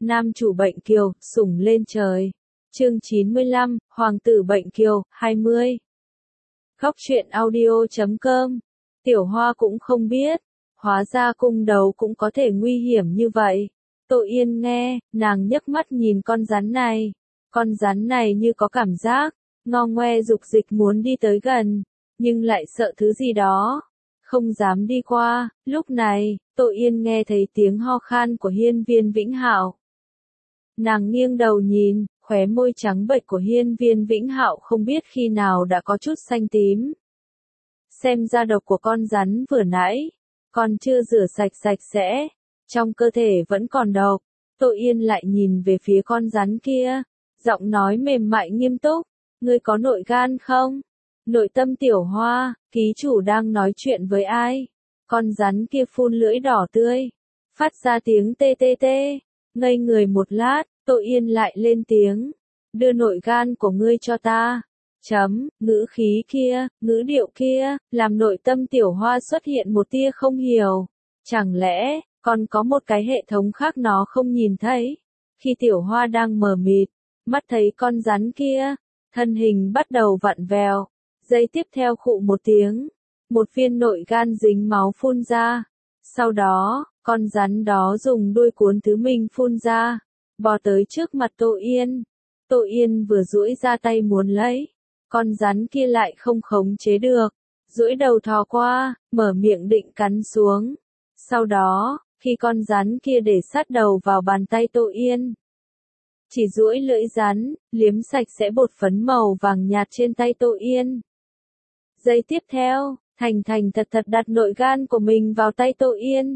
Nam chủ bệnh kiều, sủng lên trời. Chương 95, Hoàng tử bệnh kiều, 20. Góc truyện audio.com. Tiểu Hoa cũng không biết, hóa ra cung đấu cũng có thể nguy hiểm như vậy. Tô Yên nghe, nàng nhấc mắt nhìn con rắn này. Con rắn này như có cảm giác, ngo ngoe dục dịch muốn đi tới gần, nhưng lại sợ thứ gì đó, không dám đi qua. Lúc này, Tô Yên nghe thấy tiếng ho khan của Hiên Viên Vĩnh Hạo. Nàng nghiêng đầu nhìn, khóe môi trắng bệch của Hiên Viên Vĩnh Hạo không biết khi nào đã có chút xanh tím. Xem ra độc của con rắn vừa nãy, còn chưa rửa sạch sẽ, trong cơ thể vẫn còn độc. Tô Yên lại nhìn về phía con rắn kia, giọng nói mềm mại nghiêm túc, ngươi có nội gan không? Nội tâm Tiểu Hoa, ký chủ đang nói chuyện với ai? Con rắn kia phun lưỡi đỏ tươi, phát ra tiếng tê tê tê. Ngây người một lát, Tô Yên lại lên tiếng, đưa nội gan của ngươi cho ta. Ngữ khí kia, ngữ điệu kia, làm nội tâm Tiểu Hoa xuất hiện một tia không hiểu. Chẳng lẽ, còn có một cái hệ thống khác nó không nhìn thấy? Khi Tiểu Hoa đang mờ mịt, mắt thấy con rắn kia, thân hình bắt đầu vặn vẹo. Giây tiếp theo khụ một tiếng, một viên nội gan dính máu phun ra. Sau đó, con rắn đó dùng đuôi cuốn thứ mình phun ra, bò tới trước mặt Tô Yên. Tô Yên vừa duỗi ra tay muốn lấy, con rắn kia lại không khống chế được, duỗi đầu thò qua, mở miệng định cắn xuống. Sau đó, khi con rắn kia để sát đầu vào bàn tay Tô Yên, chỉ duỗi lưỡi rắn, liếm sạch sẽ bột phấn màu vàng nhạt trên tay Tô Yên. Giây tiếp theo, thành thật đặt nội gan của mình vào tay Tô Yên.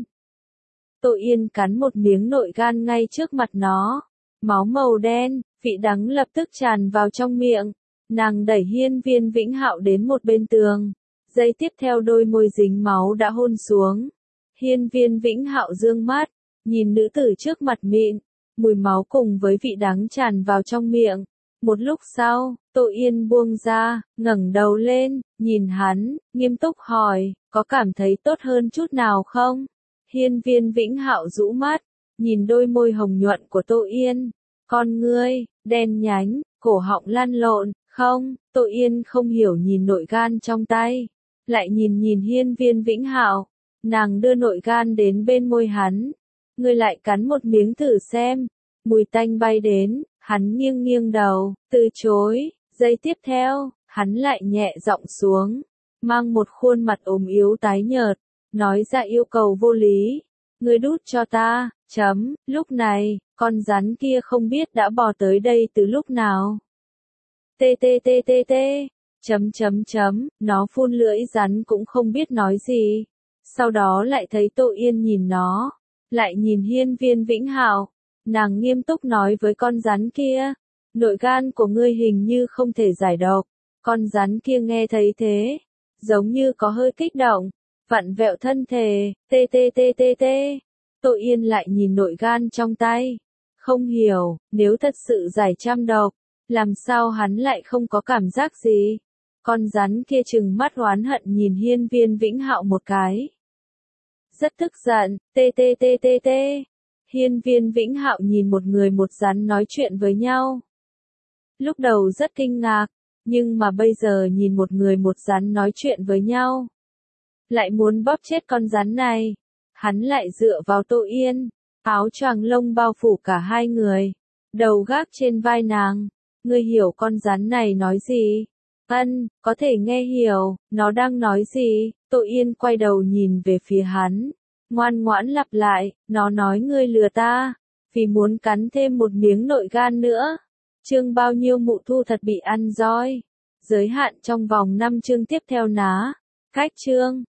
Tô Yên cắn một miếng nội gan ngay trước mặt nó. Máu màu đen, vị đắng lập tức tràn vào trong miệng. Nàng đẩy Hiên Viên Vĩnh Hạo đến một bên tường. Giây tiếp theo đôi môi dính máu đã hôn xuống. Hiên Viên Vĩnh Hạo dương mắt, nhìn nữ tử trước mặt mịn. Mùi máu cùng với vị đắng tràn vào trong miệng. Một lúc sau, Tô Yên buông ra, ngẩng đầu lên, nhìn hắn, nghiêm túc hỏi, có cảm thấy tốt hơn chút nào không? Hiên Viên Vĩnh Hạo rũ mắt, nhìn đôi môi hồng nhuận của Tô Yên. Con ngươi, đen nhánh, cổ họng lăn lộn, không? Tô Yên không hiểu nhìn nội gan trong tay. Lại nhìn Hiên Viên Vĩnh Hạo. Nàng đưa nội gan đến bên môi hắn. Ngươi lại cắn một miếng thử xem. Mùi tanh bay đến, hắn nghiêng đầu, từ chối. Giây tiếp theo, hắn lại nhẹ giọng xuống, mang một khuôn mặt ốm yếu tái nhợt, nói ra yêu cầu vô lý. Ngươi đút cho ta. Lúc này, con rắn kia không biết đã bò tới đây từ lúc nào. Tê. Nó phun lưỡi rắn cũng không biết nói gì. Sau đó lại thấy Tô Yên nhìn nó, lại nhìn Hiên Viên Vĩnh Hạo. Nàng nghiêm túc nói với con rắn kia, nội gan của ngươi hình như không thể giải độc. Con rắn kia nghe thấy thế, giống như có hơi kích động, vặn vẹo thân thể, tê. Tô Yên lại nhìn nội gan trong tay, không hiểu, nếu thật sự giải trăm độc, làm sao hắn lại không có cảm giác gì? Con rắn kia trừng mắt oán hận nhìn Hiên Viên Vĩnh Hạo một cái. Rất tức giận, tê. Hiên Viên Vĩnh Hạo nhìn một người một rắn nói chuyện với nhau. Lúc đầu rất kinh ngạc, nhưng mà bây giờ nhìn một người một rắn nói chuyện với nhau, lại muốn bóp chết con rắn này. Hắn lại dựa vào Tô Yên, áo choàng lông bao phủ cả hai người, đầu gác trên vai nàng. Ngươi hiểu con rắn này nói gì? Có thể nghe hiểu, nó đang nói gì? Tô Yên quay đầu nhìn về phía hắn, ngoan ngoãn lặp lại, nó nói ngươi lừa ta, vì muốn cắn thêm một miếng nội gan nữa. Chương bao nhiêu mụ thu thật bị ăn roi. Giới hạn trong vòng 5 chương tiếp theo ná. Cách chương.